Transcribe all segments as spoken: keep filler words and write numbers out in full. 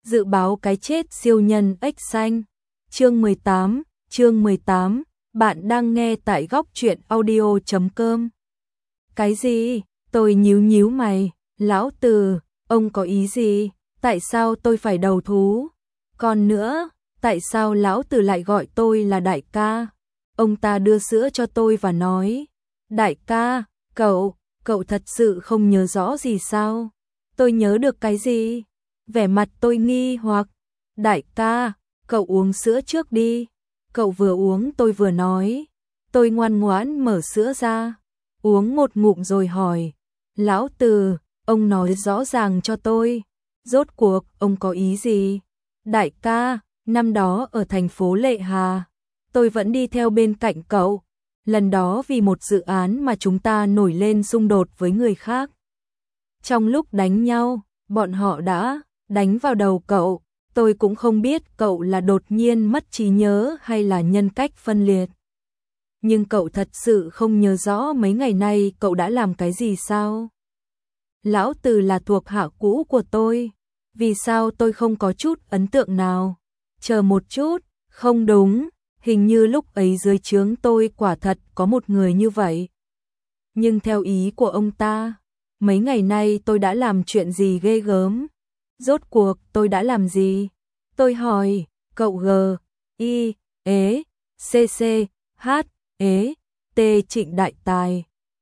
Dự báo cái chết siêu nhân ếch xanh. Chương mười tám, chương mười tám, bạn đang nghe tại góc truyện audio chấm com. Cái gì? Tôi nhíu nhíu mày, lão Từ, ông có ý gì? Tại sao tôi phải đầu thú? Còn nữa, tại sao lão Từ lại gọi tôi là đại ca? Ông ta đưa sữa cho tôi và nói, đại ca, cậu, cậu thật sự không nhớ rõ gì sao? Tôi nhớ được cái gì? Vẻ mặt tôi nghi hoặc, đại ca, cậu uống sữa trước đi. Cậu vừa uống tôi vừa nói. Tôi ngoan ngoãn mở sữa ra, uống một ngụm rồi hỏi, lão Từ, ông nói rõ ràng cho tôi, rốt cuộc ông có ý gì? Đại ca, năm đó ở thành phố Lệ Hà, tôi vẫn đi theo bên cạnh cậu. Lần đó vì một dự án mà chúng ta nổi lên xung đột với người khác. Trong lúc đánh nhau, bọn họ đã đánh vào đầu cậu. Tôi cũng không biết cậu là đột nhiên mất trí nhớ hay là nhân cách phân liệt. Nhưng cậu thật sự không nhớ rõ mấy ngày nay cậu đã làm cái gì sao? Lão Từ là thuộc hạ cũ của tôi. Vì sao tôi không có chút ấn tượng nào? Chờ một chút, không đúng, hình như lúc ấy dưới trướng tôi quả thật có một người như vậy. Nhưng theo ý của ông ta, mấy ngày nay tôi đã làm chuyện gì ghê gớm? Rốt cuộc tôi đã làm gì? Tôi hỏi, cậu G, I, ế, C C, H, ế, T Trịnh Đại Tài,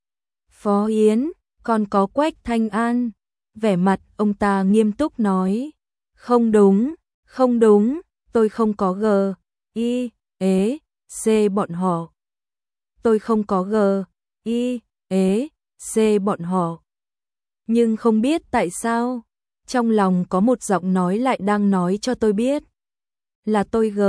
Phó Yến, còn có Quách Thanh An. Vẻ mặt ông ta nghiêm túc nói, không đúng, không đúng, tôi không có G, I, ế, C bọn họ. Tôi không có G, I, ế, C bọn họ. Nhưng không biết tại sao, trong lòng có một giọng nói lại đang nói cho tôi biết là tôi G,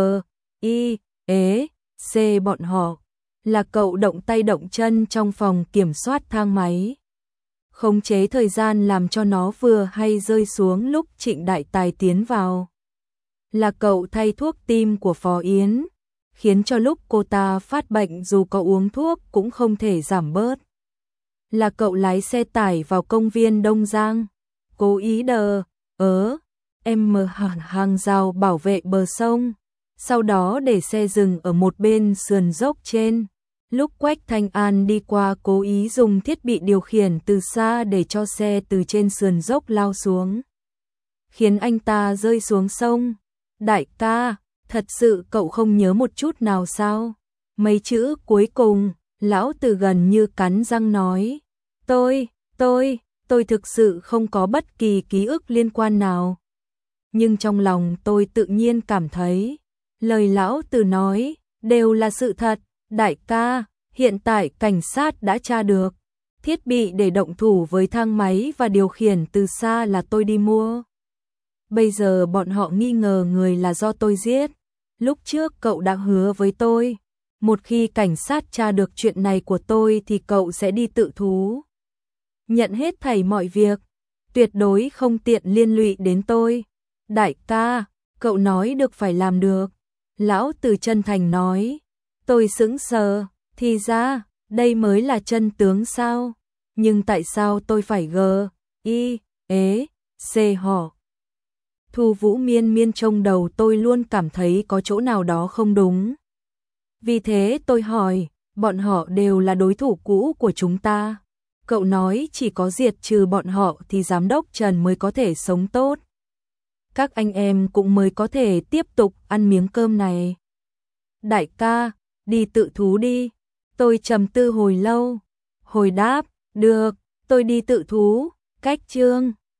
I, ế, C bọn họ. Là cậu động tay động chân trong phòng kiểm soát thang máy, khống chế thời gian làm cho nó vừa hay rơi xuống lúc Trịnh Đại Tài tiến vào. Là cậu thay thuốc tim của Phó Yến, khiến cho lúc cô ta phát bệnh dù có uống thuốc cũng không thể giảm bớt. Là cậu lái xe tải vào công viên Đông Giang, cố ý đờ ớ em mở hàng, hàng rào bảo vệ bờ sông, sau đó để xe dừng ở một bên sườn dốc trên. Lúc Quách Thanh An đi qua cố ý dùng thiết bị điều khiển từ xa để cho xe từ trên sườn dốc lao xuống, khiến anh ta rơi xuống sông. Đại ca, thật sự cậu không nhớ một chút nào sao? Mấy chữ cuối cùng, lão Từ gần như cắn răng nói, tôi, tôi, tôi thực sự không có bất kỳ ký ức liên quan nào. Nhưng trong lòng tôi tự nhiên cảm thấy, lời lão Từ nói, đều là sự thật. Đại ca, hiện tại cảnh sát đã tra được, thiết bị để động thủ với thang máy và điều khiển từ xa là tôi đi mua. Bây giờ bọn họ nghi ngờ người là do tôi giết. Lúc trước cậu đã hứa với tôi, một khi cảnh sát tra được chuyện này của tôi thì cậu sẽ đi tự thú, nhận hết thảy mọi việc, tuyệt đối không tiện liên lụy đến tôi. Đại ca, cậu nói được phải làm được. Lão Từ chân thành nói. Tôi sững sờ, thì ra, đây mới là chân tướng sao? Nhưng tại sao tôi phải G, I, ế, C họ? Thu Vũ miên miên trong đầu tôi luôn cảm thấy có chỗ nào đó không đúng. Vì thế tôi hỏi, bọn họ đều là đối thủ cũ của chúng ta. Cậu nói chỉ có diệt trừ bọn họ thì giám đốc Trần mới có thể sống tốt. Các anh em cũng mới có thể tiếp tục ăn miếng cơm này. Đại ca, đi tự thú đi. Tôi trầm tư hồi lâu, hồi đáp, được, tôi đi tự thú. Cách chương